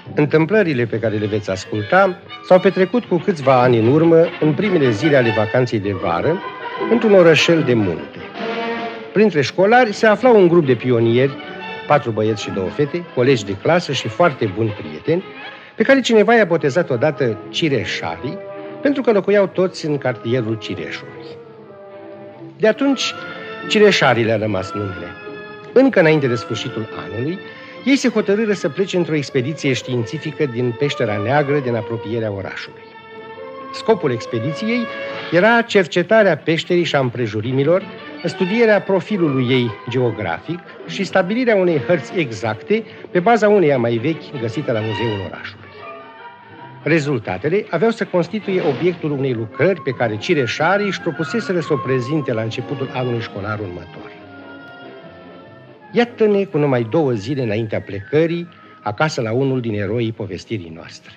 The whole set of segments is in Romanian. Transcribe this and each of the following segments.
Întâmplările pe care le veți asculta s-au petrecut cu câțiva ani în urmă, în primele zile ale vacanței de vară, într-un orășel de munte. Printre școlari se afla un grup de pionieri, 4 băieți și 2 fete, colegi de clasă și foarte buni prieteni, pe care cineva i-a botezat odată Cireșarii, pentru că locuiau toți în cartierul Cireșului. De atunci, Cireșarii le-a rămas numele. Încă înainte de sfârșitul anului, ei se hotărâră să plece într-o expediție științifică din Peștera Neagră, din apropierea orașului. Scopul expediției era cercetarea peșterii și a împrejurimilor, studierea profilului ei geografic și stabilirea unei hărți exacte pe baza uneia mai vechi găsită la muzeul orașului. Rezultatele aveau să constituie obiectul unei lucrări pe care Cireșarii își propuseseră să o prezinte la începutul anului școlar următor. Iată-ne cu numai 2 zile înaintea plecării acasă la unul din eroii povestirii noastre.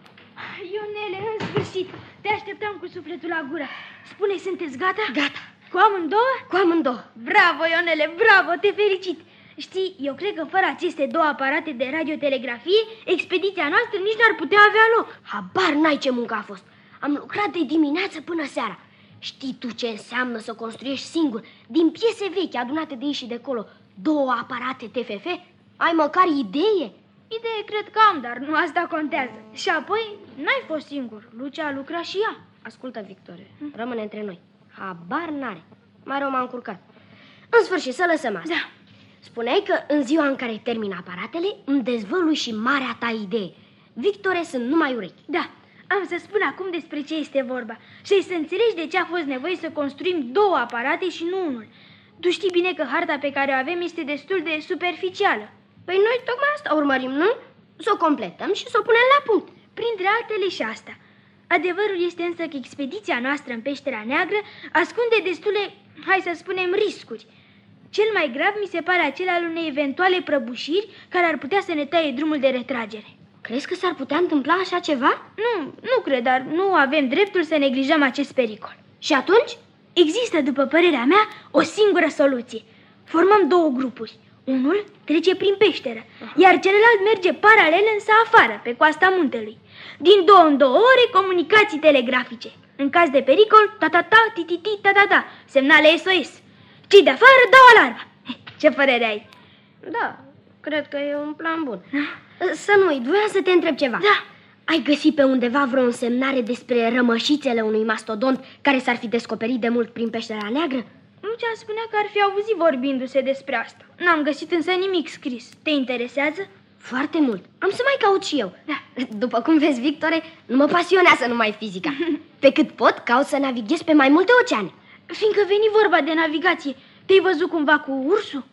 Ionele, în sfârșit, te așteptam cu sufletul la gură. Spune, sunteți gata? Gata. Cu amândouă? Cu amândouă. Bravo, Ionele, bravo, te felicit. Știi, eu cred că fără aceste 2 aparate de radiotelegrafie, expediția noastră nici n-ar putea avea loc. Habar n-ai ce muncă a fost. Am lucrat de dimineață până seara. Știi tu ce înseamnă să construiești singur, din piese vechi adunate de aici și de acolo, 2 aparate TFF? Ai măcar idee? Idee cred că am, dar nu asta contează. Și apoi, n-ai fost singur. Lucia a lucrat și ea. Ascultă, Victorie, rămâne între noi. Habar n-are. Mai rău m-am încurcat. În sfârșit, să lăsăm asta. Da. Spuneai că în ziua în care termin aparatele, îmi dezvălui și marea ta idee. Victore, sunt numai urechi. Da, am să spun acum despre ce este vorba și să înțelegi de ce a fost nevoie să construim 2 aparate și nu unul. Tu știi bine că harta pe care o avem este destul de superficială. Păi noi tocmai asta urmărim, nu? Să o completăm și să o punem la punct. Printre altele și asta. Adevărul este însă că expediția noastră în Peștera Neagră ascunde destule, hai să spunem, riscuri. Cel mai grav mi se pare acela al unei eventuale prăbușiri care ar putea să ne taie drumul de retragere. Crezi că s-ar putea întâmpla așa ceva? Nu cred, dar nu avem dreptul să neglijăm acest pericol. Și atunci? Există, după părerea mea, o singură soluție. Formăm 2 grupuri. Unul trece prin peșteră, iar celălalt merge paralel însă afară, pe coasta muntelui. Din 2 în 2 ore, comunicații telegrafice. În caz de pericol, ta-ta-ta, ti-ti-ti, ta-ta-ta, semnale SOS. Cei de afară dau alarma. Ce părere ai? Da, cred că e un plan bun. Să nu uit, voiam să te întreb ceva. Da. Ai găsit pe undeva vreo însemnare despre rămășițele unui mastodont care s-ar fi descoperit de mult prin Peștera Neagră? Lucia spunea că ar fi auzit vorbindu-se despre asta. N-am găsit însă nimic scris. Te interesează? Foarte mult. Am să mai caut și eu. Da. După cum vezi, Victore, nu mă pasionează numai fizica. Pe cât pot, caut să navighez pe mai multe oceane. Fiindcă veni vorba de navigație, te-ai văzut cumva cu ursul?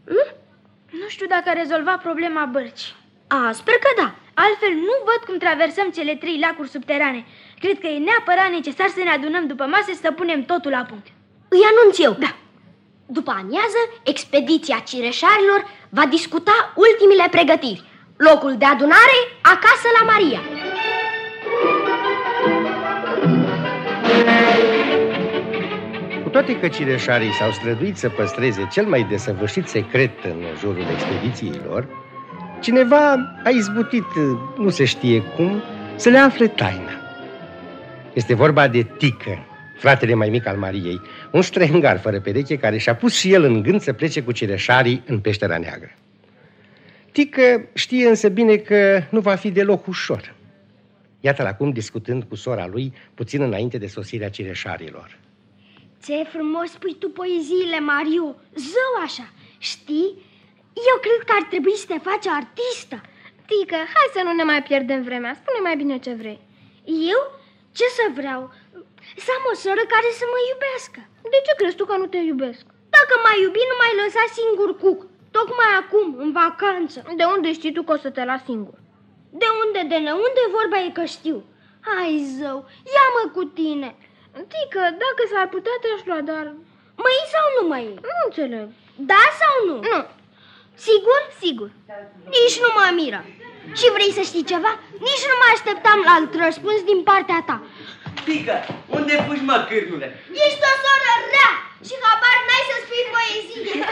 Nu știu dacă a rezolvat problema bărcii. Sper că da. Altfel nu văd cum traversăm cele 3 lacuri subterane. Cred că e neapărat necesar să ne adunăm după masă și să punem totul la punct. Îi anunț eu. Da. După amiază, expediția Cireșarilor va discuta ultimile pregătiri. Locul de adunare, acasă la Maria. Cu toate că Cireșarii s-au străduit să păstreze cel mai desăvârșit secret în jurul expediției lor, cineva a izbutit, nu se știe cum, să le afle taina. Este vorba de Tică, fratele mai mic al Mariei, un străingar fără pereche care și-a pus și el în gând să plece cu Cireșarii în Peștera Neagră. Tică știe însă bine că nu va fi deloc ușor. Iată-l acum discutând cu sora lui puțin înainte de sosirea Cireșarilor. Ce frumos spui tu poeziile, Mariu, zău așa. Știi, eu cred că ar trebui să te faci artistă. Tică, hai să nu ne mai pierdem vremea, spune mai bine ce vrei. Eu? Ce să vreau? Să am o soră care să mă iubească. De ce crezi tu că nu te iubesc? Dacă m-ai iubi, nu m-ai lăsat singur cuc. Tocmai acum, în vacanță. De unde știi tu că o să te las singur? De unde, de neunde, vorba e că știu. Hai, zău, ia-mă cu tine. Tică, dacă s-ar putea te-aș lua, dar... Mă iei sau nu mă iei? Nu înțeleg. Da sau nu? Nu. Sigur? Sigur. Nici nu mă miră. Și vrei să știi ceva? Nici nu mă așteptam la alt răspuns din partea ta. Tică, unde puși mă cârnule? Ești o soră rea și habar n-ai să spui poezie.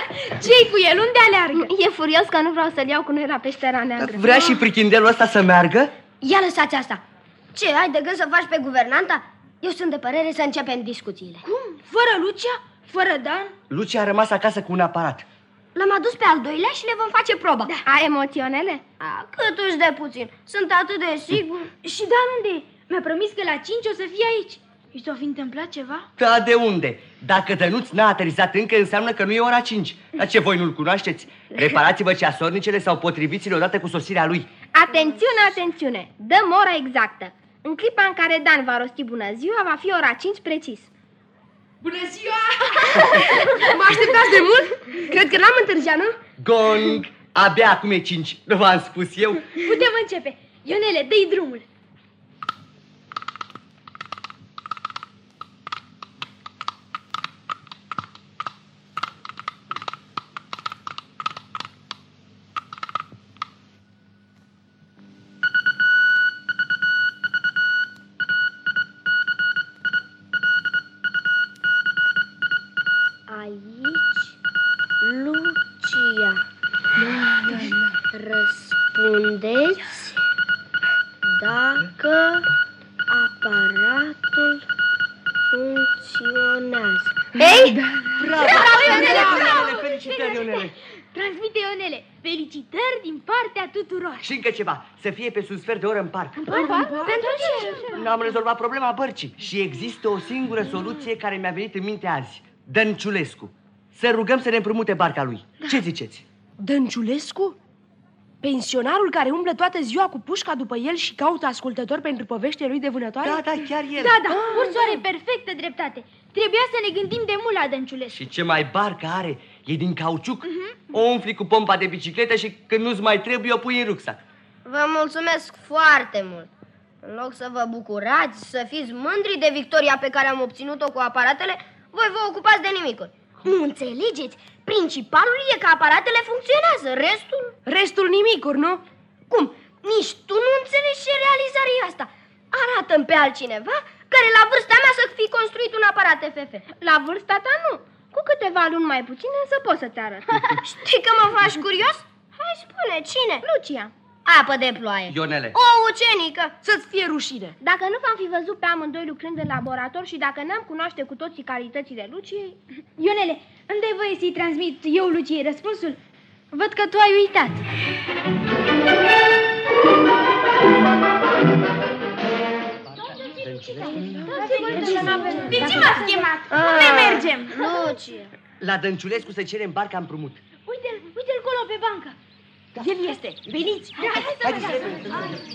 Ce-i cu el? Unde aleargă? E furios că nu vreau să-l iau cu noi la peștera neagră. Vrea și prichindelul ăsta să meargă? Ia lăsați asta. Ce, ai de gând să faci pe guvernanta? Eu sunt de părere să începem discuțiile. Cum? Fără Lucia? Fără Dan? Lucia a rămas acasă cu un aparat. L-am adus pe al doilea și le vom face proba. Da. Ai emoționele? Cât uși de puțin. Sunt atât de sigur. Și Dan unde e? Mi-a promis că la 5 o să fie aici. Și s-o fi întâmplat ceva? Da, de unde? Dacă Dănuț n-a aterizat încă, înseamnă că nu e ora 5. Dar ce, voi nu-l cunoașteți? Reparați-vă ceasornicele sau potriviți-le odată cu sosirea lui. Atențiune, atențiune! Dăm ora exactă. În clipa în care Dan va rosti bună ziua, va fi ora 5 precis. Bună ziua! Mă așteptați de mult? Cred că n-am întârziat, nu? Gong! Abia acum e 5. Nu v-am spus eu? Putem începe. Ionele, dă-i drumul. Aici, Lucia. Răspundeți dacă aparatul funcționează. Hei! Bravo! Ionele! Felicitări, Ionele! Transmite, Ionele. Felicitări din partea tuturor. Și încă ceva, să fie pe un sfert de oră în parc. Pentru ce? N-am rezolvat problema bărcii. Și există o singură soluție care mi-a venit în minte azi. Dănciulescu. Să rugăm să ne împrumute barca lui. Ce ziceți? Dănciulescu? Pensionarul care umblă toată ziua cu pușca după el și caută ascultători pentru poveștile lui de vânătoare? Da, chiar el. Da, Ursu are perfectă dreptate. Trebuia să ne gândim de mult la Dănciulescu. Și ce mai barcă are? E din cauciuc. O umfli cu pompa de bicicletă și când nu-ți mai trebuie, o pui în rucsac. Vă mulțumesc foarte mult. În loc să vă bucurați, să fiți mândri de victoria pe care am obținut-o cu aparatele, voi vă ocupați de nimicuri. Nu înțelegeți? Principalul e că aparatele funcționează, restul... Restul nimicuri, nu? Cum? Nici tu nu înțelegi ce realizare e asta. Arată-mi pe altcineva care la vârsta mea să fi construit un aparat FF. La vârsta ta nu. Cu câteva luni mai puține să pot să-ți arăt. Știi că mă faci curios? Hai spune, cine? Lucia. Apă de ploaie. Ionele. O ucenică. Să-ți fie rușine. Dacă nu v-am fi văzut pe amândoi lucrând în laborator și dacă n-am cunoaște cu toții calitățile Luciei... Ionele, îmi-dai voie să-i transmit eu Luciei răspunsul? Văd că tu ai uitat. De ce m-ați chemat? Unde mergem? Lucie. La Dănciulescu să cerem barca împrumut. Uite-l colo pe bancă. El este. Veniți! Haideți repede.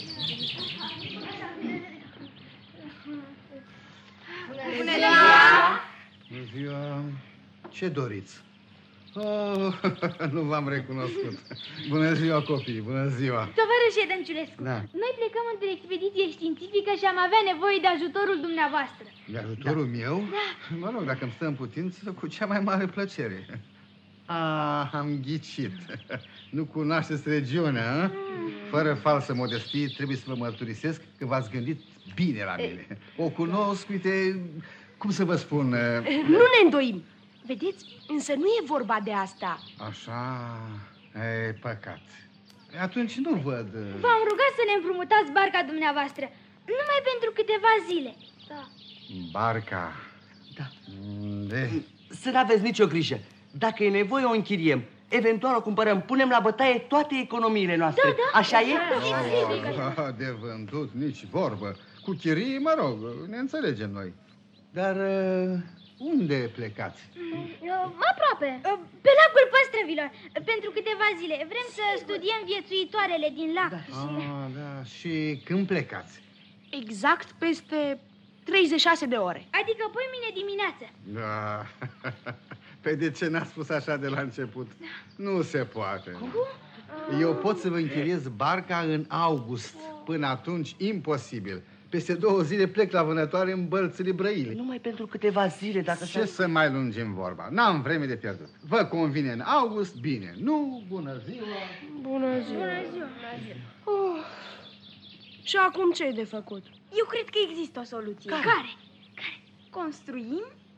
Bună ziua! Bună ziua! Ce doriți? Oh, nu v-am recunoscut. Bună ziua, copii, bună ziua! Tovarășe Dănciulescu, Da. noi plecăm într-o expediție științifică și am avea nevoie de ajutorul dumneavoastră. De ajutorul meu? Da. Mă rog, dacă îmi stă în putință, cu cea mai mare plăcere. Am ghicit. Nu cunoașteți regiunea, a? Fără falsă modestie, trebuie să vă mărturisesc că v-ați gândit bine la mine. O cunosc, uite, cum să vă spun... Nu ne îndoim. Vedeți, însă nu e vorba de asta. Așa, e păcat. Atunci nu văd... V-am rugat să ne împrumutați barca dumneavoastră, numai pentru câteva zile. Barca... Da. De... Să n-aveți nicio grijă. Dacă e nevoie, o închiriem. Eventual o cumpărăm. Punem la bătaie toate economiile noastre. Așa e? De vândut nici vorbă. Cu chirii, mă rog, ne înțelegem noi. Dar unde plecați? Aproape. Pe lacul Păstrăvilor, pentru câteva zile. Vrem să studiem viețuitoarele din lac. Da. Și când plecați? Exact peste 36 de ore. Adică poimine dimineață. Da. Păi de ce n-a spus așa de la început? Nu se poate. Eu pot să vă închiriez barca în august. Până atunci, imposibil. Peste 2 zile plec la vânătoare în Bălțile Brăile. Numai pentru câteva zile, dacă Ce să mai lungim vorba? N-am vreme de pierdut. Vă convine în august? Bine. Nu, bună ziua. Bună ziua. Oh. Și acum ce e de făcut? Eu cred că există o soluție. Care? Construim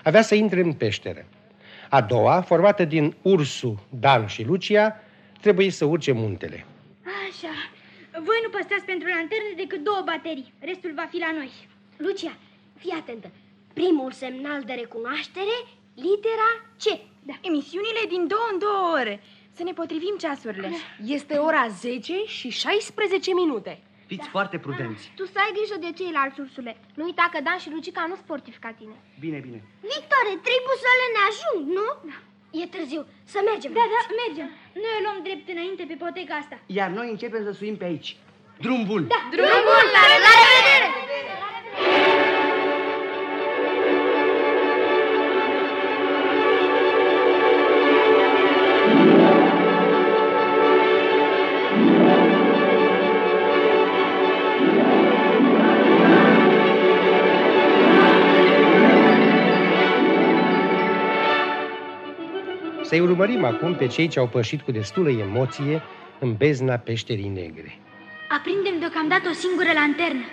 avea să intre în peșteră. A doua, formată din Ursu, Dan și Lucia, trebuie să urce muntele. Așa. Voi nu păstrați pentru lanterne decât 2 baterii. Restul va fi la noi. Lucia, fii atentă. Primul semnal de recunoaștere, litera C. Da. Emisiunile din 2 în 2 ore. Să ne potrivim ceasurile. Este ora 10 și 16 minute. Fiți foarte prudenți. Tu să ai grijă de ceilalți, Ursule. Nu uita că Dan și Lucica nu sportivi ca tine. Bine, bine. Victorie, trebușele ne ajung, nu? E târziu, să mergem. Da, mergem. Noi o luăm drept înainte pe poteca asta. Iar noi începem să suim pe aici. Drum bun! Da, Drum bun, la revedere! Să-i urmărim acum pe cei ce au pășit cu destulă emoție în bezna peșterii negre. Aprindem deocamdată o singură lanternă.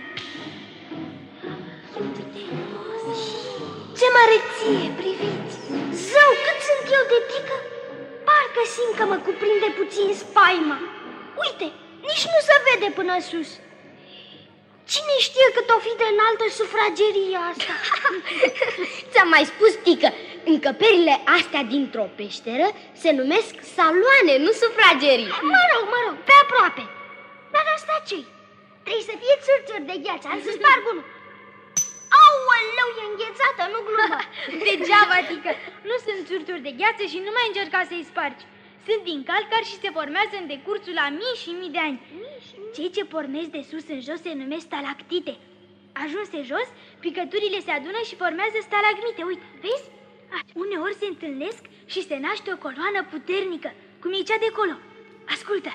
Ce măreție, priviți! Zău, cât sunt eu de tică! Parcă simt că mă cuprinde puțin spaima. Uite, nici nu se vede până sus. Cine știe cât o fi de înaltă sufrageria asta? Ți-am mai spus, tică, încăperile astea dintr-o peșteră se numesc saloane, nu sufragerii. Mă rog, pe aproape. Dar asta ce-i? Trebuie să fie țârțuri de gheață, am să sparg unul. Aoleu, e înghețată, nu glumă. Degeaba, tică. Nu sunt țurturi de gheață și nu mai încerca să-i spargi. Sunt din calcar și se formează în decursul la mii și mii de ani. Cei ce pornesc de sus în jos se numesc stalactite. Ajunse jos, picăturile se adună și formează stalagmite. Uite, vezi? Uneori se întâlnesc și se naște o coloană puternică, cum e cea de acolo. Ascultă!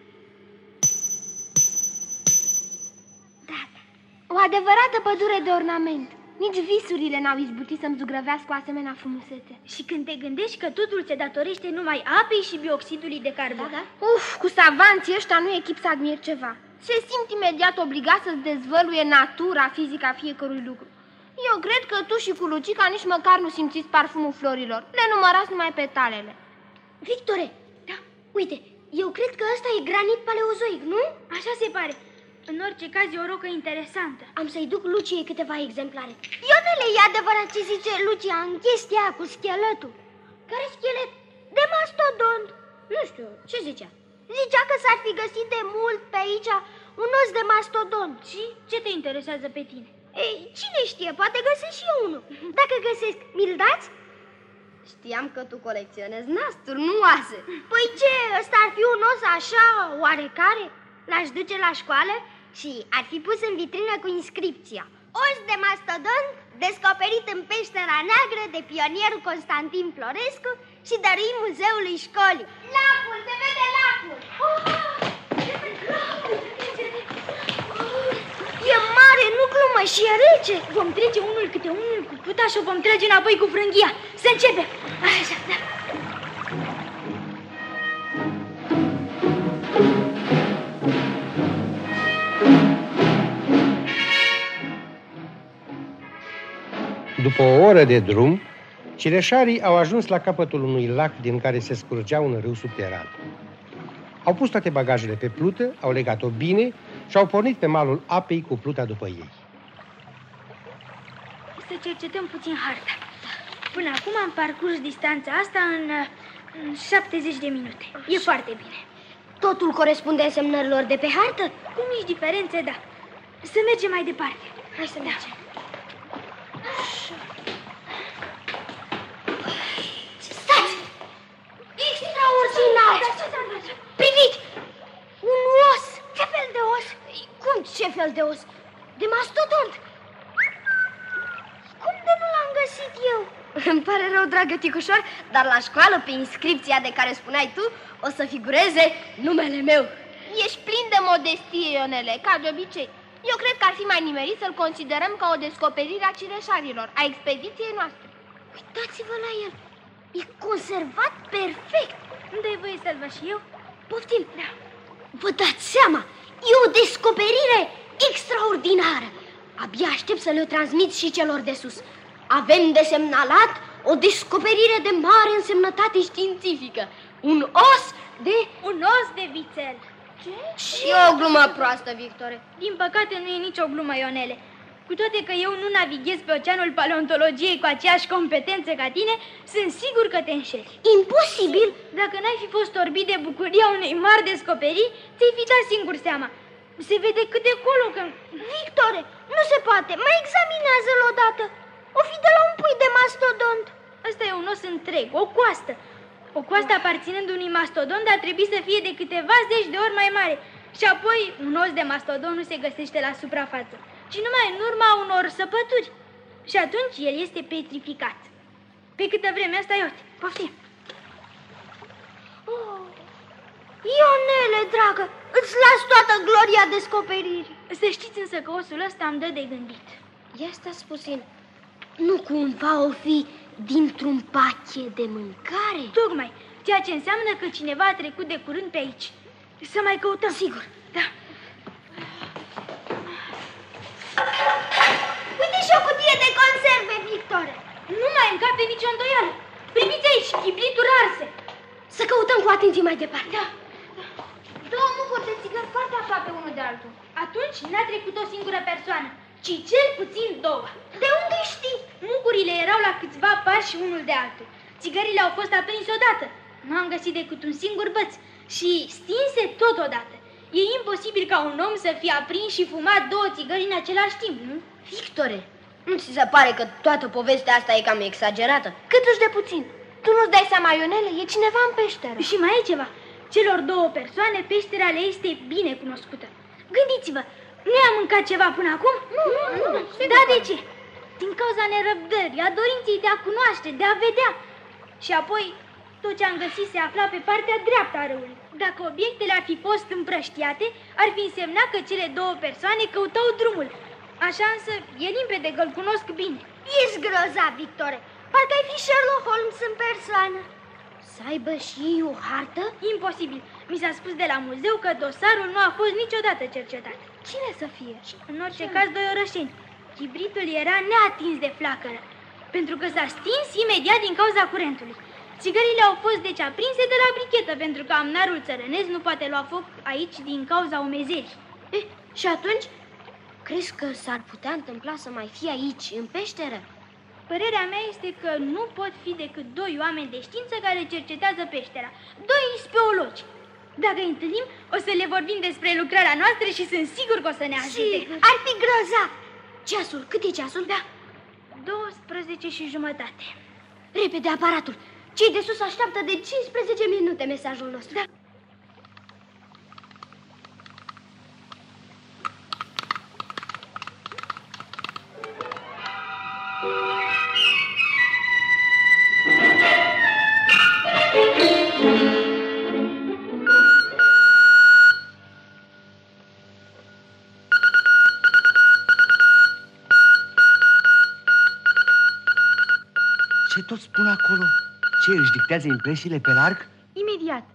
Da, o adevărată pădure de ornament. Nici visurile n-au izbutit să-mi zugrăvească o asemenea frumusețe. Și când te gândești că totul se datorește numai apei și bioxidului de carbon. Da. Uf, cu savanții ăștia nu e chip să admir ceva. Se simt imediat obligat să-ți dezvăluie natura fizică a fiecărui lucru. Eu cred că tu și cu Lucica nici măcar nu simțiți parfumul florilor. Le numărați numai petalele. Victore, da, uite, eu cred că ăsta e granit paleozoic, nu? Așa se pare. În orice caz e o rocă interesantă. Am să-i duc Luciei câteva exemplare. Ionele, e adevărat ce zice Lucia în chestia aia cu scheletul. Care schelet? De mastodont. Nu știu, ce zicea? Zicea că s-ar fi găsit de mult pe aici un os de mastodont. Și ce te interesează pe tine? Ei, cine știe, poate găsesc și eu unul. Dacă găsesc, mi-l dați? Știam că tu colecționezi nasturi, nu oase. Păi ce, ăsta ar fi un os așa, oarecare? L-aș duce la școală și ar fi pus în vitrină cu inscripția: os de mastodont descoperit în peștera neagră de pionierul Constantin Florescu și dăruit muzeului școlii. Lacul, se vede lacul! E mare, nu glumă, și e rece. Vom trece unul câte unul cu puta și o vom trage înapoi cu frânghia. Să începem! Așa, da. După o oră de drum, cireșarii au ajuns la capătul unui lac din care se scurgea un râu subteran. Au pus toate bagajele pe plută, au legat-o bine și au pornit pe malul apei cu pluta după ei. Să cercetăm puțin harta. Până acum am parcurs distanța asta în 70 de minute. E foarte bine. Totul corespunde semnărilor de pe hartă? Cu mici diferențe, da. Să mergem mai departe. Hai să mergem. Stați! Extraordinar! Priviți! Un os! Ce fel de os? Cum ce fel de os? De mastodont! Cum de nu l-am găsit eu? Îmi pare rău, dragă ticușor, dar la școală, pe inscripția de care spuneai tu, o să figureze numele meu. Ești plin de modestie, Ionele, ca de obicei. Eu cred că ar fi mai nimerit să-l considerăm ca o descoperire a cireșarilor, a expediției noastre. Uitați-vă la el. E conservat perfect. Nu dai voie să-l văd și eu? Poftim. Da. Vă dați seama, e o descoperire extraordinară. Abia aștept să le transmit și celor de sus. Avem de semnalat o descoperire de mare însemnătate științifică. Un os de vițel. Ce? Și o glumă proastă, Victore. Din păcate nu e nicio glumă, Ionele. Cu toate că eu nu navighez pe oceanul paleontologiei cu aceeași competențe ca tine, sunt sigur că te înșeli. Imposibil! Dacă n-ai fi fost orbit de bucuria unei mari descoperiri, ți-ai fi dat singur seama. Se vede cât de colo că... Victore, nu se poate. Mai examinează-l odată. O fi de la un pui de mastodont. Ăsta e un os întreg, o coastă. O coastă aparținând unui mastodont ar trebui să fie de câteva zeci de ori mai mare. Și apoi, un os de mastodont nu se găsește la suprafață, ci numai în urma unor săpături. Și atunci el este petrificat. Pe câtă vreme asta, iute, poftim. Oh, Ionele, dragă, îți las toată gloria descoperirii. Să știți însă că osul ăsta îmi dă de gândit. Ia stați puțin. Nu cumva o fi dintr-un pachet de mâncare? Tocmai, ceea ce înseamnă că cineva a trecut de curând pe aici. Să mai căutăm. Sigur. Da. Uite și o cutie de conserve, Victore. Nu mai încape nicio îndoială. Primiți aici, chibrituri arse. Să căutăm cu atenție mai departe. Da. Două mucuri de țigări foarte aproape unul de altul. Atunci n-a trecut o singură persoană, ci cel puțin două. De unde știi? Mucurile erau la câțiva pași unul de altul. Țigările au fost aprinse odată. Nu am găsit decât un singur băț și stinse totodată. E imposibil ca un om să fie aprins și fumat două țigări în același timp, nu? Victore, nu ți se pare că toată povestea asta e cam exagerată? Câtuși de puțin. Tu nu-ți dai seama, Ionele, e cineva în peșteră. Și mai e ceva. Celor două persoane, peștera le este bine cunoscută. Gândiți-vă, nu am mâncat ceva până acum? Nu. Da, de ce? Din cauza nerăbdării, a dorinței de a cunoaște, de a vedea. Și apoi, tot ce am găsit se afla pe partea dreaptă a râului. Dacă obiectele ar fi fost împrăștiate, ar fi însemnat că cele două persoane căutau drumul. Așa însă, e limpede că îl cunosc bine. Ești grozav, Victore. Parcă ai fi Sherlock Holmes în persoană. Să aibă și ei o hartă? Imposibil. Mi s-a spus de la muzeu că dosarul nu a fost niciodată cercetat. Cine să fie? În orice caz, doi orășeni. Chibritul era neatins de flacără, pentru că s-a stins imediat din cauza curentului. Țigările au fost deci aprinse de la brichetă, pentru că amnarul țărănesc nu poate lua foc aici din cauza umezerii. Și atunci, crezi că s-ar putea întâmpla să mai fie aici, în peșteră? Părerea mea este că nu pot fi decât doi oameni de știință care cercetează peștera, doi speologi. Dacă îi întâlnim, o să le vorbim despre lucrarea noastră și sunt sigur că o să ne ajute. Sigur. Ar fi grozav. Ceasul, cât e ceasul? Da, 12:30. Repede aparatul. Cei de sus așteaptă de 15 minute mesajul nostru. Da. Ce tot spun acolo? Ce, își dictează impresiile pe larg? Imediat.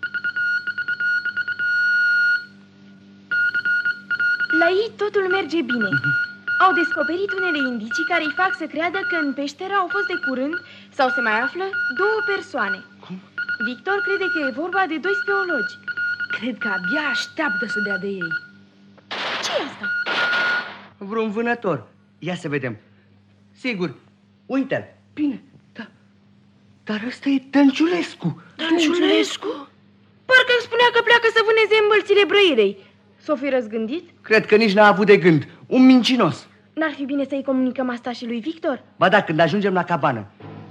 La ei totul merge bine. Au descoperit unele indicii care îi fac să creadă că în peșteră au fost de curând sau se mai află două persoane. Cum? Victor crede că e vorba de doi speologi. Cred că abia așteaptă să dea de ei. Ce e asta? Vreun vânător. Ia să vedem. Sigur, uite-l. Bine, dar ăsta e Tănciulescu. Tănciulescu? Parcă îmi spunea că pleacă să vâneze îmbălțile Brăirei. S-o fi răzgândit? Cred că nici n-a avut de gând. Un mincinos. N-ar fi bine să-i comunicăm asta și lui Victor? Ba da, când ajungem la cabană.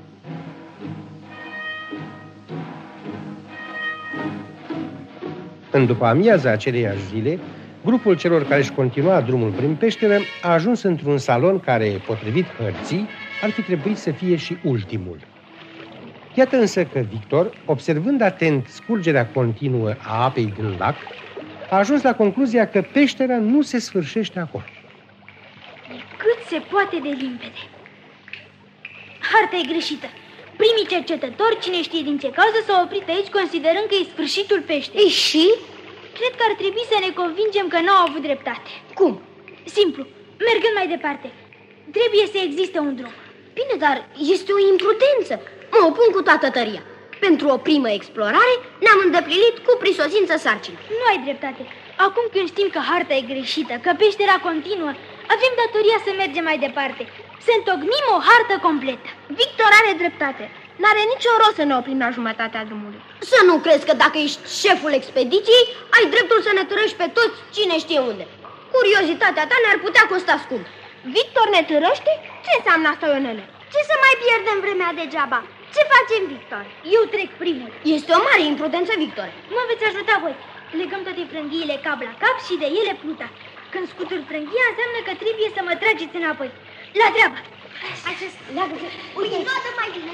În după amiaza aceleiași zile, grupul celor care își continua drumul prin peșteră a ajuns într-un salon care, potrivit hărții, ar fi trebuit să fie și ultimul. Iată însă că Victor, observând atent scurgerea continuă a apei din lac, a ajuns la concluzia că peștera nu se sfârșește acolo. Cât se poate de limpede. Harta e greșită. Primii cercetători, cine știe din ce cauză, s-au oprit aici considerând că e sfârșitul peșterii. Și? Cred că ar trebui să ne convingem că n-au avut dreptate. Cum? Simplu, mergând mai departe. Trebuie să existe un drum. Bine, dar este o imprudență. Mă opun cu toată tăria. Pentru o primă explorare ne-am îndeplinit cu prisosință sarcina. Nu ai dreptate. Acum când știm că harta e greșită, că peștera continuă, avem datoria să mergem mai departe. Să întocmim o hartă completă. Victor are dreptate. N-are nicio rost să ne oprim la jumătatea drumului. Să nu crezi că dacă ești șeful expediției, ai dreptul să ne târăști pe toți cine știe unde. Curiozitatea ta ne-ar putea costa scump. Victor ne târăște? Ce înseamnă asta, Ionele? Ce să mai pierdem vremea degeaba? Ce facem, Victor? Eu trec primul. Este o mare imprudență, Victor. Mă veți ajuta voi. Legăm toate frânghiile cap la cap și de ele pluta. Când scutur frânghia, înseamnă că trebuie să mă trageți înapoi. La treabă! Uite, toată mai bine.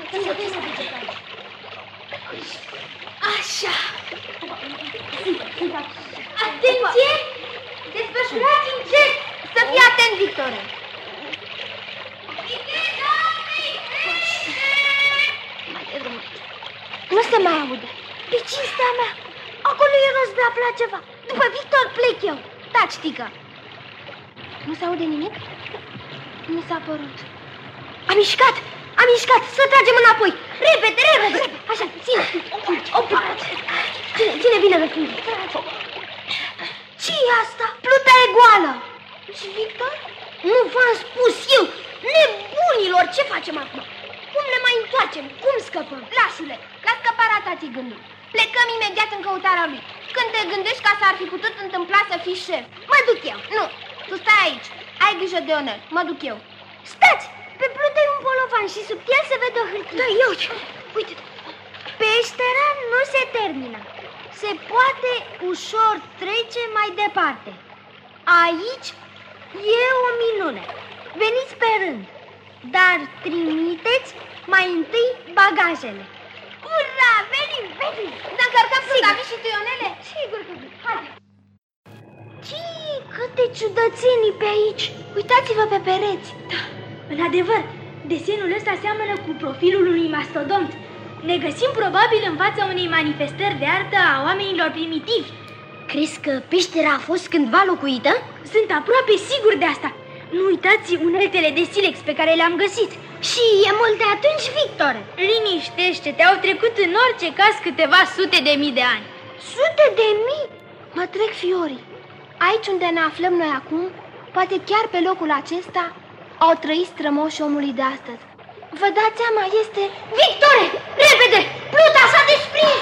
Așa! Atenție! Desfășurați încet! Să fii atent, Victore! Nu se mai aude. Pe cinstea mea, acolo e rost de a afla ceva. După Victor plec eu. Taci, Tică. Nu se aude nimic? Nu s-a părut. Am mișcat! Am mișcat! Să tragem înapoi! Repede, repede! Așa, ține! Opa! Ține bine de frânghie! Ce-i asta? Pluta e goală! Și Victor? Nu v-am spus eu! Nebunilor, ce facem acum? Cum ne mai întoarcem? Cum scăpăm? Lasă-le! La scăparea ta ți gândul. Plecăm imediat în căutarea lui. Când te gândești ca s-ar fi putut întâmpla să fii șef. Mă duc eu! Nu! Tu stai aici! Ai grijă de Ionel. Mă duc eu. Stați! Pe plută e un bolovan și sub el se vede o hârtie. Da, eu! Uite! Peștera nu se termină. Se poate ușor trece mai departe. Aici e o minune. Veniți pe rând, dar trimiteți mai întâi bagajele. Ura! Venim! Venim! Ne încărcăm pluta, vii și tu, Ionele? Sigur că vin. Haide! Câte ciudățenii pe aici! Uitați-vă pe pereți! Da, în adevăr, desenul ăsta seamănă cu profilul unui mastodont. Ne găsim probabil în fața unei manifestări de artă a oamenilor primitivi. Crezi că peștera a fost cândva locuită? Sunt aproape sigur de asta. Nu uitați uneltele de silex pe care le-am găsit. Și e mult de atunci, Victor. Liniștește-te, au trecut în orice caz câteva sute de mii de ani. Sute de mii? Mă trec fiorii. Aici unde ne aflăm noi acum, poate chiar pe locul acesta, au trăit strămoșii omului de astăzi. Vă dați seama, este... Victore! Repede! Pluta s-a desprins!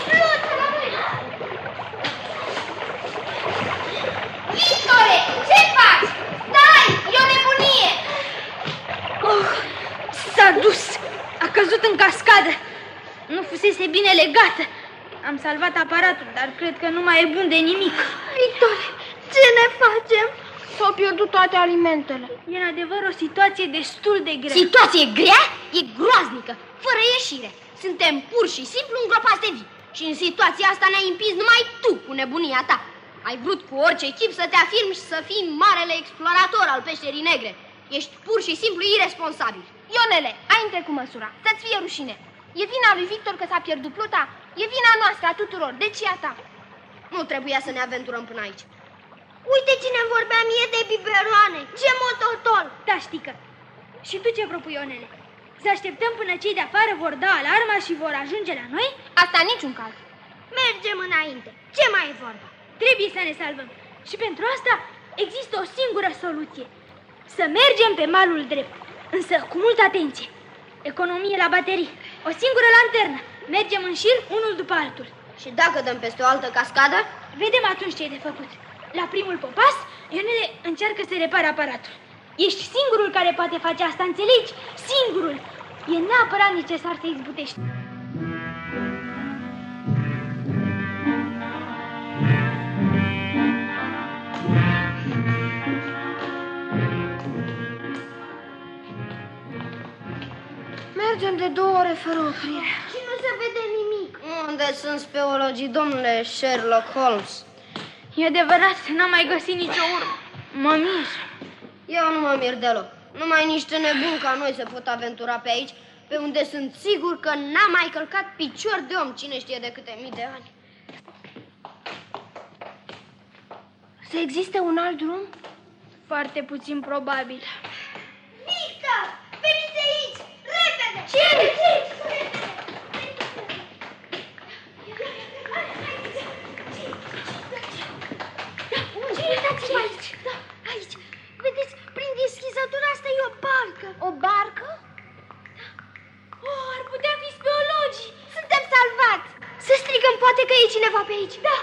Victore! Ce faci? Stai! E o nebunie! Oh, s-a dus! A căzut în cascadă! Nu fusese bine legată. Am salvat aparatul, dar cred că nu mai e bun de nimic. Victore, ce ne facem? S-au pierdut toate alimentele. E în adevăr o situație destul de grea. Situație grea? E groaznică, fără ieșire. Suntem pur și simplu îngropați de vii. Și în situația asta ne-ai împins numai tu cu nebunia ta. Ai vrut cu orice chip să te afirmi și să fii marele explorator al peșterii negre. Ești pur și simplu irresponsabil. Ionele, ai întrecut măsura. Să-ți fie rușine. E vina lui Victor că s-a pierdut pluta? E vina noastră a tuturor, deci e a ta. Nu trebuia să ne aventurăm până aici. Uite cine vorbea mie de biberoane. Ce mototol! Da, ștică. Și tu ce propui, Ionele? Să așteptăm până cei de afară vor da alarma și vor ajunge la noi? Asta în niciun caz. Mergem înainte. Ce mai e vorba? Trebuie să ne salvăm. Și pentru asta există o singură soluție. Să mergem pe malul drept, însă cu multă atenție. Economie la baterii. O singură lanternă. Mergem în șir unul după altul. Și dacă dăm peste o altă cascadă? Vedem atunci ce e de făcut. La primul popas, Ionele încearcă să repare aparatul. Ești singurul care poate face asta, înțelegi? Singurul! E neapărat necesar să izbutești. Mergem de 2 ore fără oprire. Și nu se vede nimic. Unde sunt speologii, domnule Sherlock Holmes? E adevărat, n-am mai găsit nicio urmă. Mă mir. Eu nu mă mir deloc. Numai niște nebuni ca noi se pot aventura pe aici, pe unde sunt sigur că n-a mai călcat picior de om, cine știe de câte mii de ani. Să existe un alt drum? Foarte puțin probabil. Victor, veniți aici! Uitați-vă aici. Da, aici. Vedeți, prin deschizătura asta e o barcă. O barcă? Oh, ar putea fi speologii. Suntem salvați. Să strigăm, poate că e cineva pe aici. Da.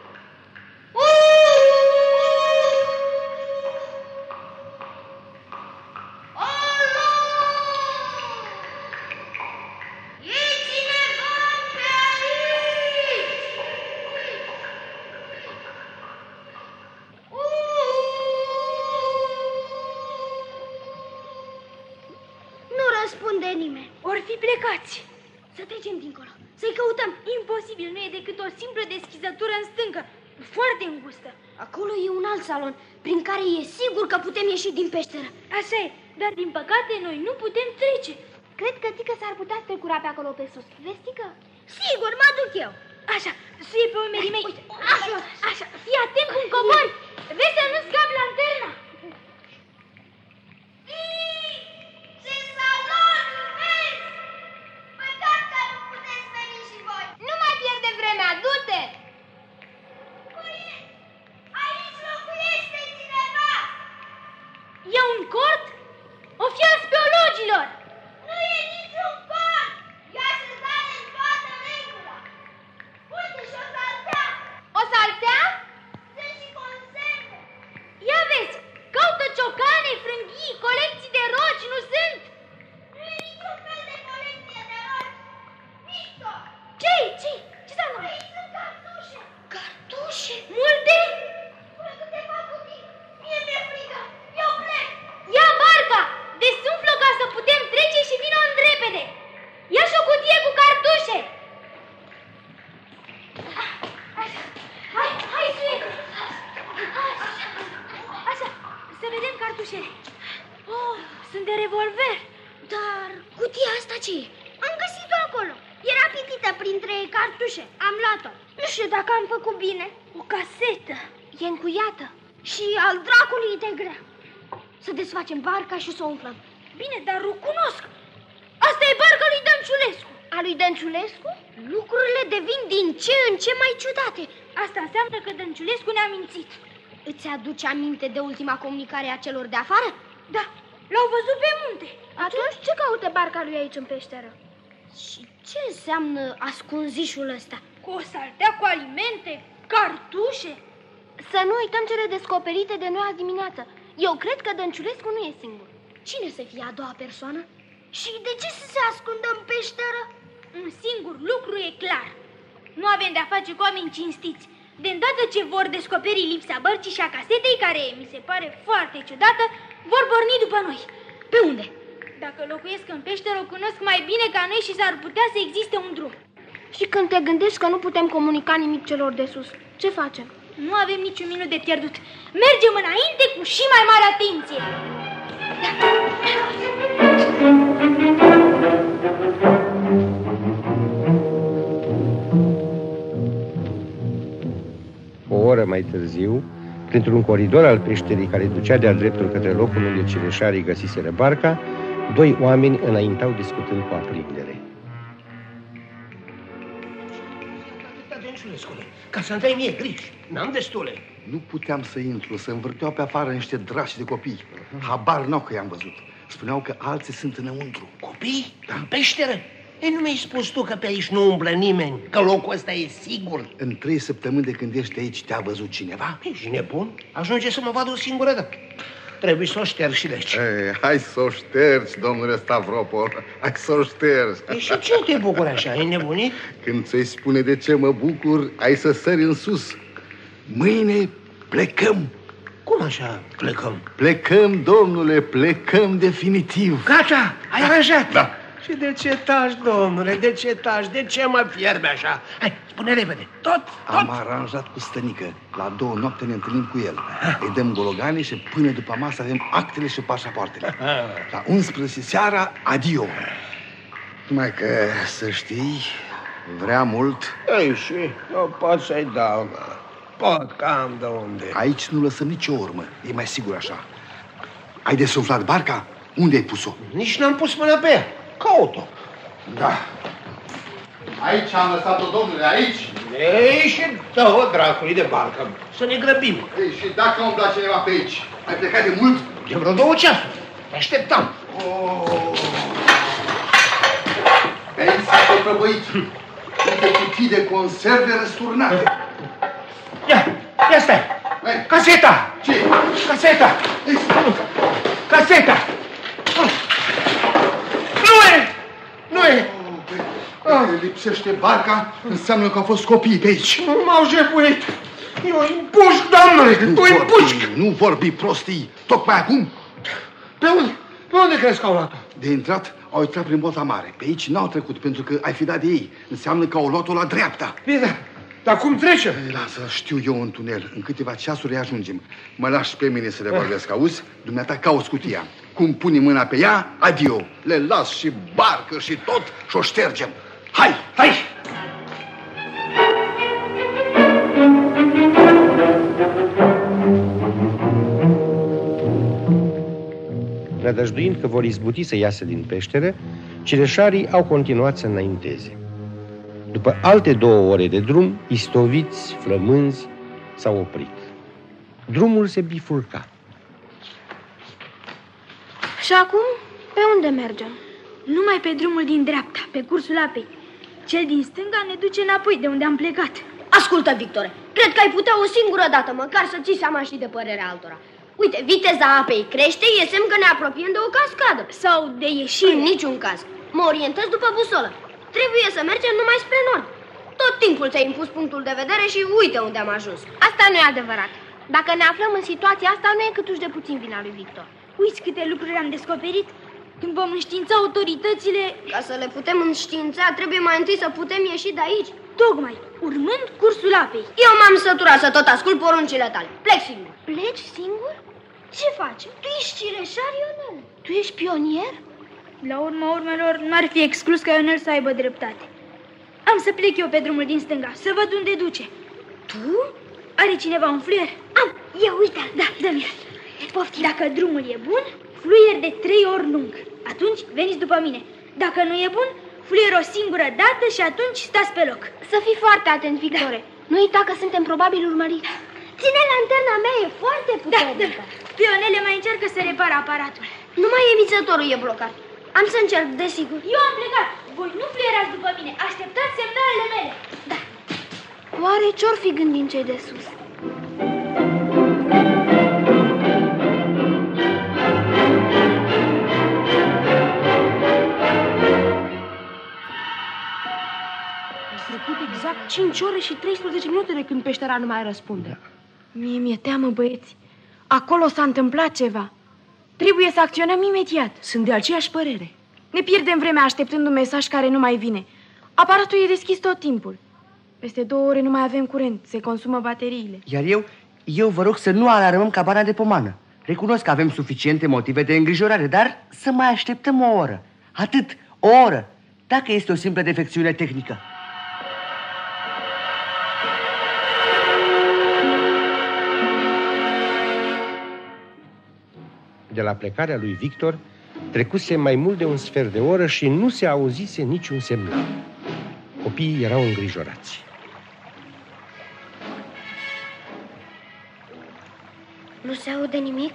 Or fi plecați. Să trecem dincolo, să-i căutăm. Imposibil, nu e decât o simplă deschizătură în stâncă, foarte îngustă. Acolo e un alt salon, prin care e sigur că putem ieși din peșteră. Așa e, dar din păcate noi nu putem trece. Cred că Tică s-ar putea strecura pe acolo pe sus. Vezi, Tică? Sigur, mă duc eu. Așa, suie pe umerii mei. Uite, așa, fii atent cum cobori. Vezi să nu scapi lanterna. Nu mai pierde vremea, du-te! Aici locuiește cineva! E un cort? O fi al speologilor! Nu e niciun cort! E așezare în toată regula! Uite și o saltea! O saltea? Sunt și conserve! Ia vezi, caută ciocane, frânghii, colecții de roci, nu sunt? Nu e niciun fel de colecție de roci! Victor! Ce-i? Ce s-a luat? Aici sunt cartușe! Cartușe? Multe? Pune câteva cutii! Mie mi-e frică! Eu plec! Ia barca! Desumflă ca să putem trece și vină în repede! Ia și o cutie cu cartușe! Hai, suie! Așa, să vedem cartușele. Oh, sunt de revolver. Dar cutia asta ce e? Am găsit-o acolo. Era pitită printre cartușe. Am luat-o. Nu știu dacă am făcut bine. O casetă. E încuiată. Și al dracului de grea. Să desfacem barca și să o umflăm. Bine, dar o cunosc. Asta e barca lui Dănciulescu. A lui Dănciulescu? Lucrurile devin din ce în ce mai ciudate. Asta înseamnă că Dănciulescu ne-a mințit. Îți aduce aminte de ultima comunicare a celor de afară? Da, l-au văzut pe munte. Atunci ce caută barca lui aici în peșteră? Și ce înseamnă ascunzișul ăsta? Cu o saltea cu alimente, cartușe. Să nu uităm cele descoperite de noi azi dimineață. Eu cred că Dănciulescu nu e singur. Cine să fie a doua persoană? Și de ce să se ascundă în peșteră? Un singur lucru e clar. Nu avem de-a face cu oameni cinstiți. De îndată ce vor descoperi lipsa bărcii și a casetei, care mi se pare foarte ciudată, vor porni după noi. Pe unde? Dacă locuiesc în peșteră, o cunosc mai bine ca noi și s-ar putea să existe un drum. Și când te gândești că nu putem comunica nimic celor de sus, ce facem? Nu avem niciun minut de pierdut. Mergem înainte cu și mai mare atenție. O oră mai târziu, printr-un coridor al peșterii care ducea de-a dreptul către locul unde cireșarii găsiseră barca, doi oameni înaintau discutând cu aprindere. Ca să-mi dai mie griji, n-am destule. Nu puteam să intru, să învârteau pe afară niște drași de copii. Habar n-au că i-am văzut. Spuneau că alții sunt înăuntru. Copii? Da. În peșteră? Nu mi-ai spus tu că pe aici nu umblă nimeni, că locul ăsta e sigur? În 3 săptămâni de când ești aici, te-a văzut cineva? Ești nebun? Ajunge să mă vadă o singură dată. Trebuie să o ștergi și de aici. Hai să o ștergi, domnule Stavropol. Hai să o ștergi. Și ce te bucuri așa? Ai nebunit? Când ți-ai spune de ce mă bucur, ai să sări în sus. Mâine plecăm. Cum așa plecăm? Plecăm, domnule, plecăm definitiv. Gata, ai aranjat? Da. Și de ce taci, domnule? De ce taci? De ce mă fierbe așa? Hai, spune repede. Tot. Am aranjat cu stănică. La 2 noapte ne întâlnim cu el. Îi dăm gologane și până după masă avem actele și pașapoartele. La 11 seara, adio. Numai că, să știi, vrea mult. Ei, și eu pot să-i dau, pot, cam de unde. Aici nu lăsăm nicio urmă. E mai sigur așa. Ai desumflat barca? Unde ai pus-o? Nici n-am pus mâna pe ea. Caut-o. Da. Aici am lăsat-o, domnule, aici. Ei, și dă-o dracului de barcă. Să ne grăbim. Ei, și dacă umbla cineva pe aici, ai plecat de mult? De vreo 2 ceasuri. Te așteptam. Pe aici s-a tot prăbăit. Uite cutii de conserve răsturnate. Ia stai. Caseta! Ce? Caseta! Caseta! Nu e! Dacă lipsește barca, înseamnă că au fost copiii pe aici. M-au jefuit! Eu îi împușc, doamnele! Tu îi împușc! Nu vorbi prostii! Tocmai acum? Pe unde? Pe unde crezi că au luat-o? De intrat, au intrat prin Bota Mare. Pe aici n-au trecut, pentru că ai fi dat de ei. Înseamnă că au luat-o la dreapta. Bine, dar cum trece? Lasă, știu eu în tunel. În câteva ceasuri ajungem. Mă lași pe mine să le vorbesc, auzi? Dumneata cauți cutia. Cum puni mâna pe ea, adio. Le las și barcă și tot și o ștergem. Hai! Hai! Nădăjduind că vor izbuti să iasă din peșteră, cireșarii au continuat să înainteze. După alte 2 ore de drum, istoviți, flămânzi, s-au oprit. Drumul se bifurca. Și acum, pe unde mergem? Numai pe drumul din dreapta, pe cursul apei. Cel din stânga ne duce înapoi de unde am plecat. Ascultă, Victore, cred că ai putea o singură dată măcar să ții seama și de părerea altora. Uite, viteza apei crește, e semn că ne apropiem de o cascadă. Sau de ieșire. În niciun caz. Mă orientez după busolă. Trebuie să mergem numai spre nord. Tot timpul ți-ai impus punctul de vedere și uite unde am ajuns. Asta nu e adevărat. Dacă ne aflăm în situația asta, nu e câtuși de puțin vina lui Victor. Uiți câte lucruri am descoperit. Când vom înștiința autoritățile... Ca să le putem înștiința, trebuie mai întâi să putem ieși de aici. Tocmai, urmând cursul apei. Eu m-am săturat să tot ascult poruncile tale. Plec singur. Pleci singur? Ce faci? Tu ești cireșar, Ionel. Tu ești pionier? La urma urmelor, n-ar fi exclus ca Ionel să aibă dreptate. Am să plec eu pe drumul din stânga, să văd unde duce. Tu? Are cineva un fluier? Am, eu, uite. Da, dă-mi. Poftim. Dacă drumul e bun, fluier de 3 ori lung. Atunci veniți după mine. Dacă nu e bun, fluier o singură dată și atunci stați pe loc. Să fii foarte atent, Victore. Da. Nu uita că suntem probabil urmăriți. Ține lanterna mea, e foarte puternică. Da. Pionele mai încearcă să repare aparatul. Numai emițătorul e blocat. Am să încerc, desigur. Eu am plecat. Voi nu fluierați după mine. Așteptați semnalele mele. Da. Oare ce-or fi gândit cei de sus? Exact 5 ore și 13 minute de când peștera nu mai răspunde. Mie mi-e teamă, băieți. Acolo s-a întâmplat ceva. Trebuie să acționăm imediat. Sunt de aceeași părere. Ne pierdem vremea așteptând un mesaj care nu mai vine. Aparatul e deschis tot timpul. Peste 2 ore nu mai avem curent. Se consumă bateriile. Iar eu vă rog să nu alarmăm cabana de pomană. Recunosc că avem suficiente motive de îngrijorare, dar să mai așteptăm o oră. Atât, o oră. Dacă este o simplă defecțiune tehnică. De la plecarea lui Victor, trecuse mai mult de un sfert de oră și nu se auzise niciun semnal. Copiii erau îngrijorați. Nu se aude nimic?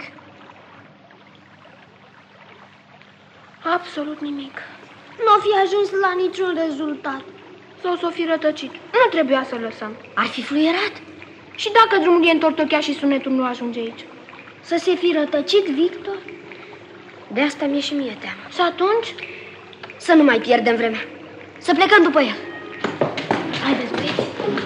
Absolut nimic. Nu o fi ajuns la niciun rezultat. Sau s-o fi rătăcit. Nu trebuia să lăsăm. Ar fi fluierat? Și dacă drumul e întortocheat și sunetul nu ajunge aici? Să se fi rătăcit, Victor? De asta mi-e și mie teamă. Și atunci? Să nu mai pierdem vremea. Să plecăm după el. Haideți, băieți.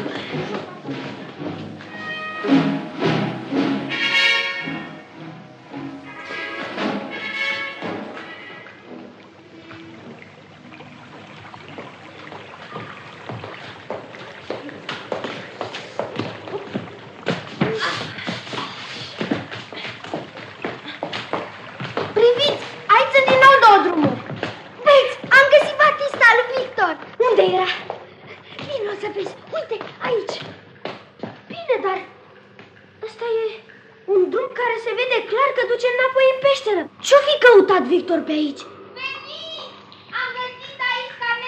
Priviți! Aici sunt din nou 2 drumuri. Vezi, am găsit Batista lui Victor. Unde era? Vino să vezi. Uite, aici. Bine, dar ăsta e un drum care se vede clar că duce înapoi în peșteră. Ce-o fi căutat Victor pe aici? Veniți! Am găsit aici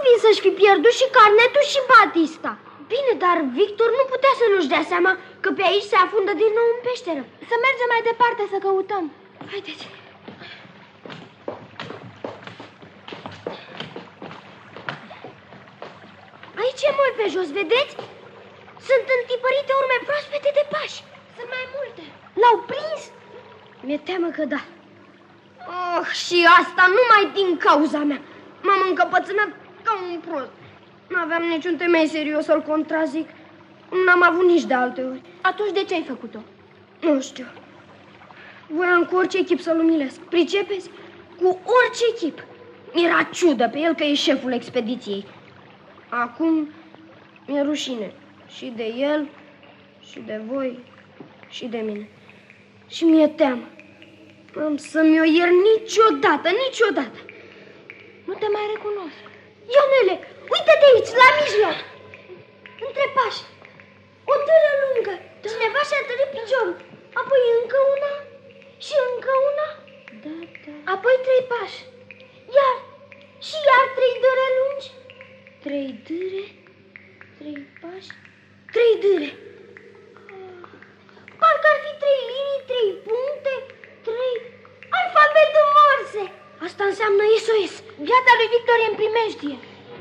posibil să-și fi pierdut și carnetul și batista. Bine, dar Victor nu putea să nu-și dea seama că pe aici se afundă din nou în peșteră. Să mergem mai departe să căutăm. Haideți. Aici e mult pe jos, vedeți? Sunt întipărite urme proaspete de pași. Sunt mai multe. L-au prins? Mi-e teamă că da. Oh, și asta numai din cauza mea. M-am încăpățânat ca un prost. N-aveam niciun temei serios să-l contrazic. N-am avut nici de alte ori. Atunci de ce ai făcut-o? Nu știu. Voiam cu orice echip să-l umilesc. Pricepeți? Cu orice echip. Mi-era ciudă pe el că e șeful expediției. Acum mi-e rușine. Și de el, și de voi, și de mine. Și mi-e teamă. Am să-mi o iert niciodată, niciodată. Nu te mai recunosc. Ionele, uite de aici, la mijloc. Între pași. O târă lungă. Cineva și-a târât piciorul. Apoi încă una și încă una. Da. Apoi 3 pași. Iar și iar 3 dâre lungi. 3 dâre, 3 pași, 3 dâre. Parcă ar fi 3 linii, 3 puncte, 3... alfabetul Morse. Asta înseamnă SOS. Viața lui Victor e în primejdie.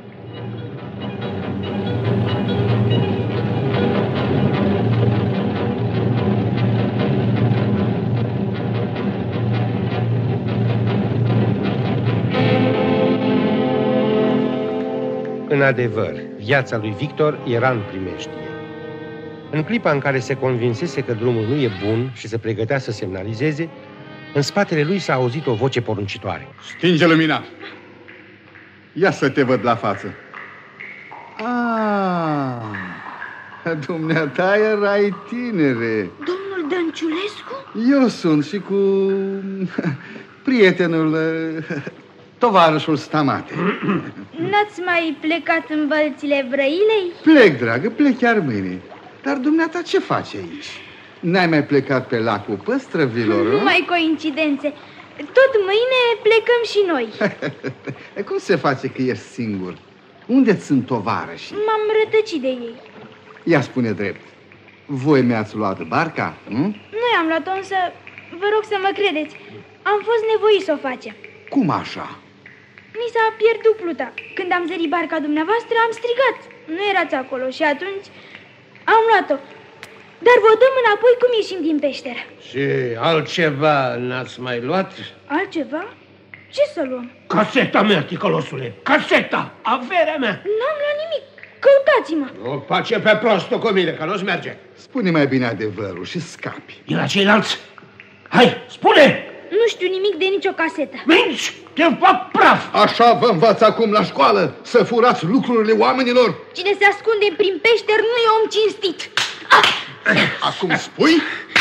În adevăr, viața lui Victor era în primejdie. În clipa în care se convinsese că drumul nu e bun și se pregătea să semnalizeze, în spatele lui s-a auzit o voce poruncitoare. Stinge lumina! Ia să te văd la față. Dumneata erai tinere. Domnul Dănciulescu? Eu sunt și cu prietenul, tovarășul Stamate. N-ați mai plecat în bălțile Brăilei? Plec, dragă, plec chiar mâine. Dar dumneata ce faci aici? N-ai mai plecat pe lacul Păstrăvilor? Numai coincidențe. Tot mâine plecăm și noi. Cum se face că ești singur? Unde-ți sunt tovarășii? M-am rătăcit de ei. Ia spune drept. Voi mi-ați luat barca? Noi am luat-o, însă vă rog să mă credeți. Am fost nevoiți să o facem. Cum așa? Mi s-a pierdut pluta. Când am zărit barca dumneavoastră, am strigat. Nu erați acolo și atunci am luat-o. Dar vă dăm înapoi cum ieșim din peșteră. Și altceva n-ați mai luat? Altceva? Ce să luăm? Caseta mea, ticălosule! Caseta! Averea mea! N-am luat nimic. Căutați-mă. O face pe prostul cu mine, că nu-ți merge. Spune mai bine adevărul și scapi. E la ceilalți? Hai, spune! Nu știu nimic de nicio casetă. Minți! Te fac praf! Așa vă învață acum la școală, să furați lucrurile oamenilor? Cine se ascunde prin peșteri nu e om cinstit. Acum spui?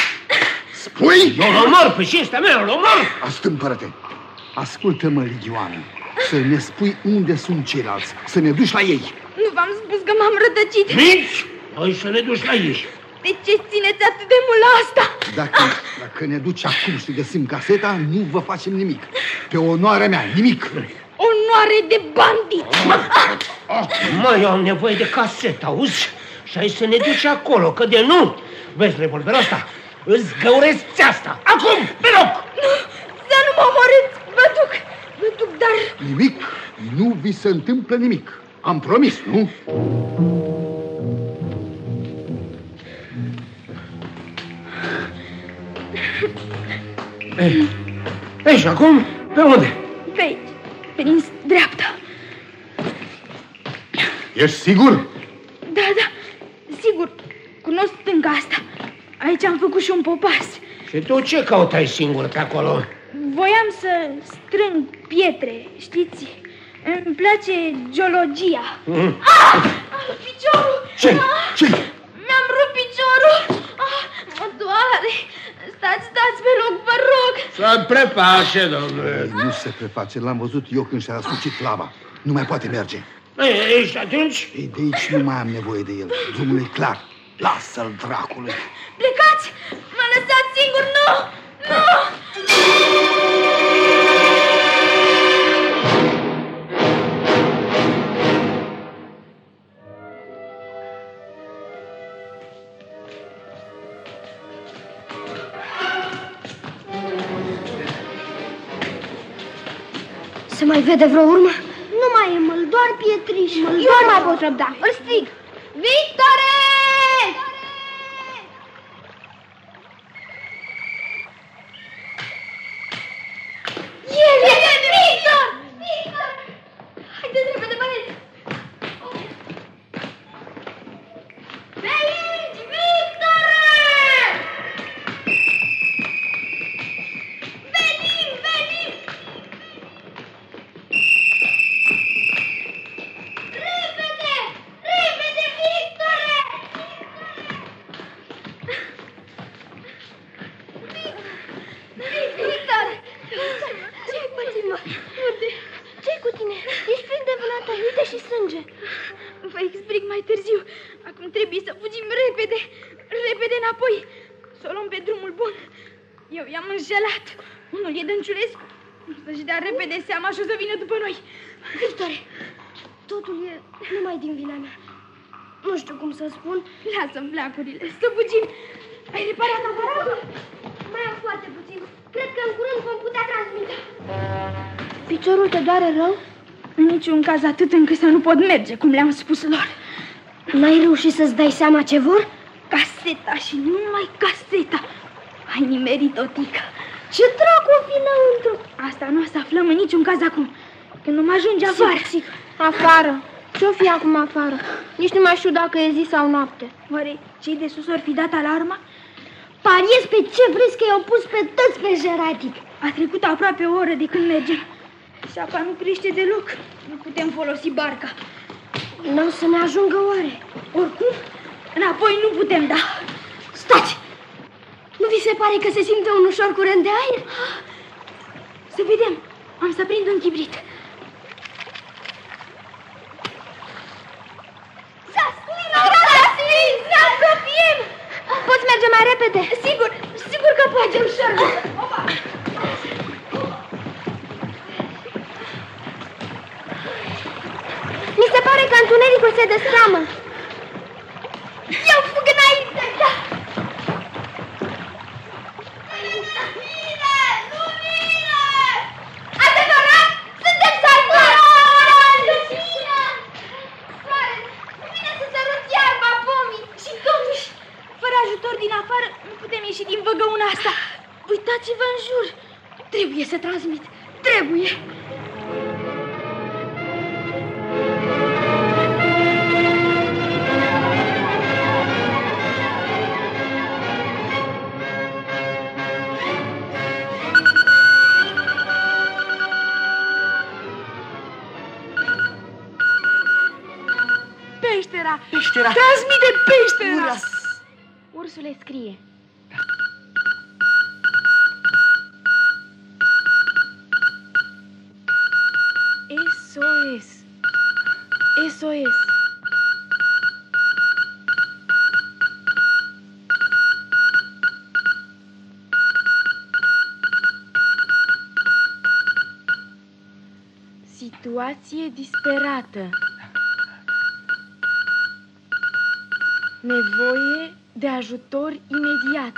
Spui? Eu îl omor pe cinstea mea, îl omor! Astâmpără-te! Ascultă-mă, Ligioană, să ne spui unde sunt ceilalți, să ne duci la ei. Nu v-am spus că m-am rătăcit. Minți! Hai să ne duci la ei. De ce țineți atât de mult la asta? Dacă ne duci acum și găsim caseta, nu vă facem nimic. Pe onoarea mea, nimic. Onoare de bandit! Mai am nevoie de casetă, auzi? Și hai să ne duci acolo, că de nu... Vezi revolverul ăsta? Îți găuresc țeasta! Acum, pe loc! Nu, să nu mă omorâți! Vă duc, dar... Nimic, nu vi se întâmplă nimic. Am promis, nu? Ei, și acum, pe unde? Pe aici, prin dreapta. Ești sigur? Da, sigur. Cunosc stânga asta. Aici am făcut și un popas. Și tu ce căutai singur pe acolo? Voiam să strâng pietre, știți? Îmi place geologia. Piciorul! Ce? Mi-am rupt piciorul! Mă doare! Stați pe loc, vă rog! Să preface, domnule. Nu se preface, l-am văzut eu când și-a asucit lava. Nu mai poate merge. Ei, și atunci? Ei, de aici nu mai am nevoie de el. Drumul e clar. Lasă-l dracului. Plecați! Mă lăsați singur! Nu! Nu! Se mai vede vreo urmă? Nu mai e măl, doar pietriși. Eu nu mai pot răbda. Îl strig. Victore! El e Victor! Victor! Haideți repede, băieți! Pe aici, Victore! Venim, venim! Repede! Repede, Victore! Victor! Ce-ai pățit, mă? Unde? Ce-i cu tine? Ești plin de vânată, uite și sânge. Vă explic mai târziu. Acum trebuie să fugim repede, repede înapoi. Să o luăm pe drumul bun. Eu i-am înșelat. Unul e Dănciulescu. Să-și dea repede seama și o să vină după noi. Victore, totul e numai din vina mea. Nu știu cum să spun. Lasă-mi flacurile, să fugim. Ai reparat aparatul? Mai am foarte puțin. Cred că în curând vom putea transmite. Piciorul te doare rău? În niciun caz atât încât să nu pot merge, cum le-am spus lor. N-ai reușit să-ți dai seama ce vor? Caseta și nu numai caseta. Ai nimerit-o, Tica. Ce dracu o fi înăuntru? Asta nu o să aflăm în niciun caz acum. Când nu mă ajunge afară. Sigur. Afară. Ce-o fi acum afară? Nici nu mai știu dacă e zi sau noapte. Oare cei de sus ori fi dat alarma? Pariez pe ce vreți că i-au pus pe toți pe jeratic. A trecut aproape o oră de când mergem. Și apa nu crește deloc. Nu putem folosi barca. N-au să ne ajungă oare? Oricum, înapoi nu putem da. Stați! Nu vi se pare că se simte un ușor curent de aer? Să vedem. Am să prind un chibrit. Ne apropiem! Poți merge mai repede? Sigur, sigur că poate ușor. Mi se pare că întunericul se destramă. Eu fug înainte! Da. Adevărat? Suntem salvați! Vine să sărut iarba pomii. Și totuși, fără ajutor din afară, nu putem ieși din văgăuna asta. Uitați-vă în jur. Trebuie să transmit. Trebuie. Peștera! Peștera! Transmite peștera! Ura! Ursule scrie. SOS. SOS. Situație disperată. Nevoie de ajutor imediat.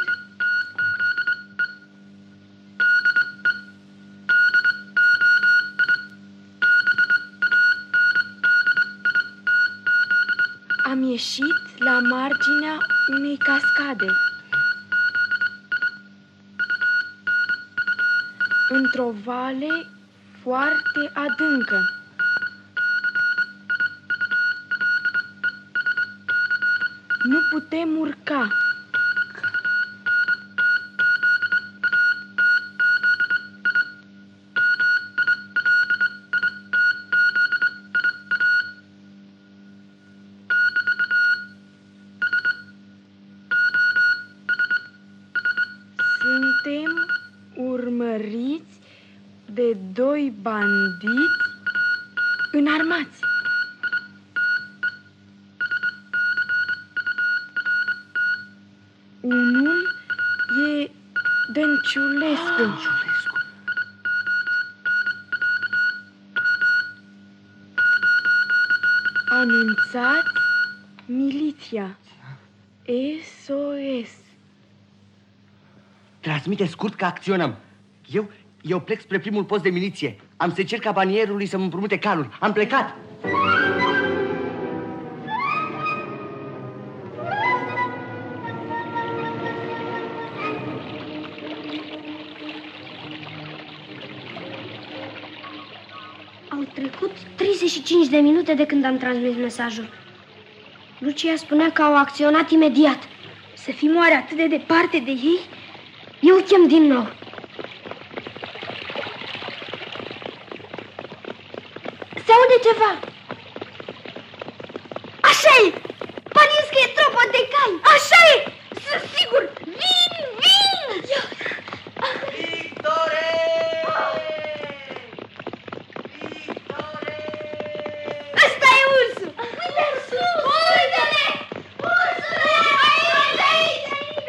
Am ieșit la marginea unei cascade. Într-o vale foarte adâncă. Nu putem urca. Suntem urmăriți de 2 bandiți înarmați. Unul e Dănciulescu. Anunțat miliția. SOS. Transmite scurt că acționăm. Eu plec spre primul post de miliție. Am să cer cabanierului să-mi împrumute calul. Am plecat. Au trecut 35 de minute de când am transmis mesajul. Lucia spunea că au acționat imediat. Să fim oare atât de departe de ei? Eu chem din nou. Se aude ceva. Așa e! Pariez că e tropa de cai! Așa e! Sunt sigur! Vin! Victore! Ăsta e ursul! Uite ursul! Uite-le! Ursule! Aici!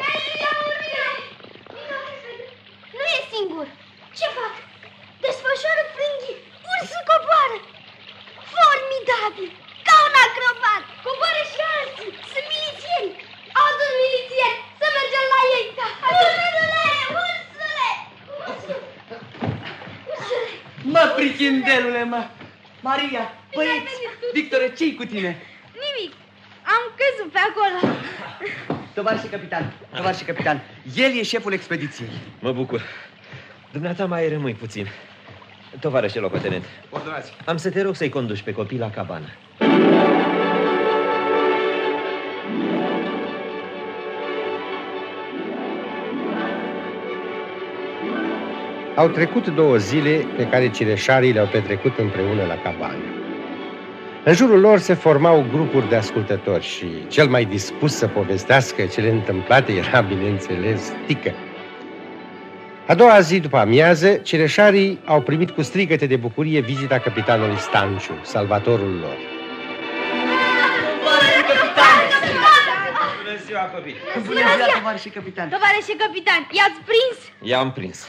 Nu e singur! Ce fac? Desfășoară frânghii! Ursul coboară! Formidabil! Ca un acrobat! Coboară și alții! Sunt milițieni! Au dus milițieni! Să mergem la ei! Ursule! Ursule! Ursule! Mă, prichindelule, mă! Maria, băieți, Victore, ce-i cu tine? Nimic! Am căzut pe acolo. Tovarășe capitan, el e șeful expediției. Mă bucur. Dumneata mai rămâi puțin. Tovarășe locotenent, Ordonați. am să te rog să-i conduci pe copii la cabană. Au trecut 2 zile pe care cireșarii le-au petrecut împreună la cabană. În jurul lor se formau grupuri de ascultători și cel mai dispus să povestească cele întâmplate era, bineînțeles, Tică. A doua zi după amiază, cireșarii au primit cu strigăte de bucurie vizita capitanului Stanciu, salvatorul lor. Bună ziua, copii! Bună ziua, tovarășe capitan! Tovarășe capitan, i-ați prins? I-am prins.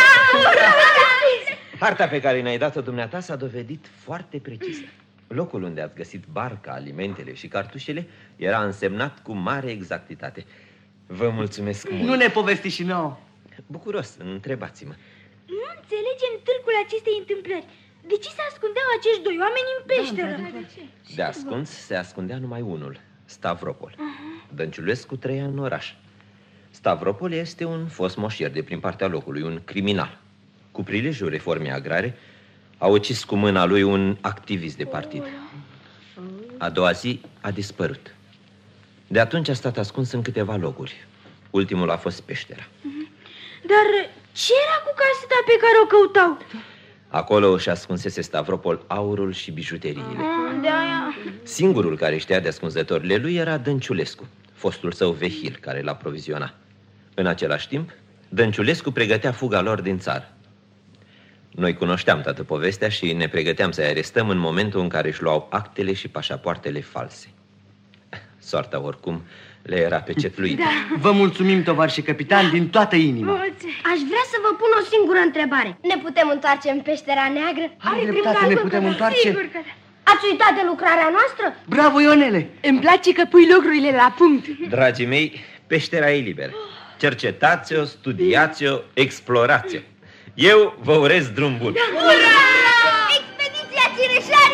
Harta pe care ne-ai dat-o dumneata s-a dovedit foarte precisă. Locul unde ați găsit barca, alimentele și cartușele era însemnat cu mare exactitate. Vă mulțumesc mult. Nu ne povesti și nouă. Bucuros, întrebați-mă. Nu înțelegem târgul acestei întâmplări. De ce se ascundeau acești 2 oameni în peșteră? De ascuns se ascundea numai unul, Stavropol. Dănciulescu trăia în oraș. Stavropol este un fost moșier de prin partea locului, un criminal. Cu prilejul reformei agrare, a ucis cu mâna lui un activist de partid. A doua zi a dispărut. De atunci a stat ascuns în câteva locuri. Ultimul a fost peștera. Dar ce era cu caseta pe care o căutau? Acolo își ascunsese Stavropol aurul și bijuteriile. De-aia... Singurul care știa de ascunzătorile lui era Dănciulescu, fostul său vehil care l-a proviziona. În același timp, Dănciulescu pregătea fuga lor din țară. Noi cunoșteam toată povestea și ne pregăteam să-i arestăm în momentul în care își luau actele și pașapoartele false. Soarta, oricum, le era pecetluită. Da. Vă mulțumim, tovarășe capitan, din toată inima. Aș vrea să vă pun o singură întrebare. Ne putem întoarce în peștera neagră? Are dreptate, ne putem întoarce. Sigur că da. Ați uitat de lucrarea noastră? Bravo, Ionele! Îmi place că pui lucrurile la punct. Dragii mei, peștera e liberă. Cercetați-o, studiați-o, explorați-o. Eu vă urez drum bun. Ura! Expediția Cireșari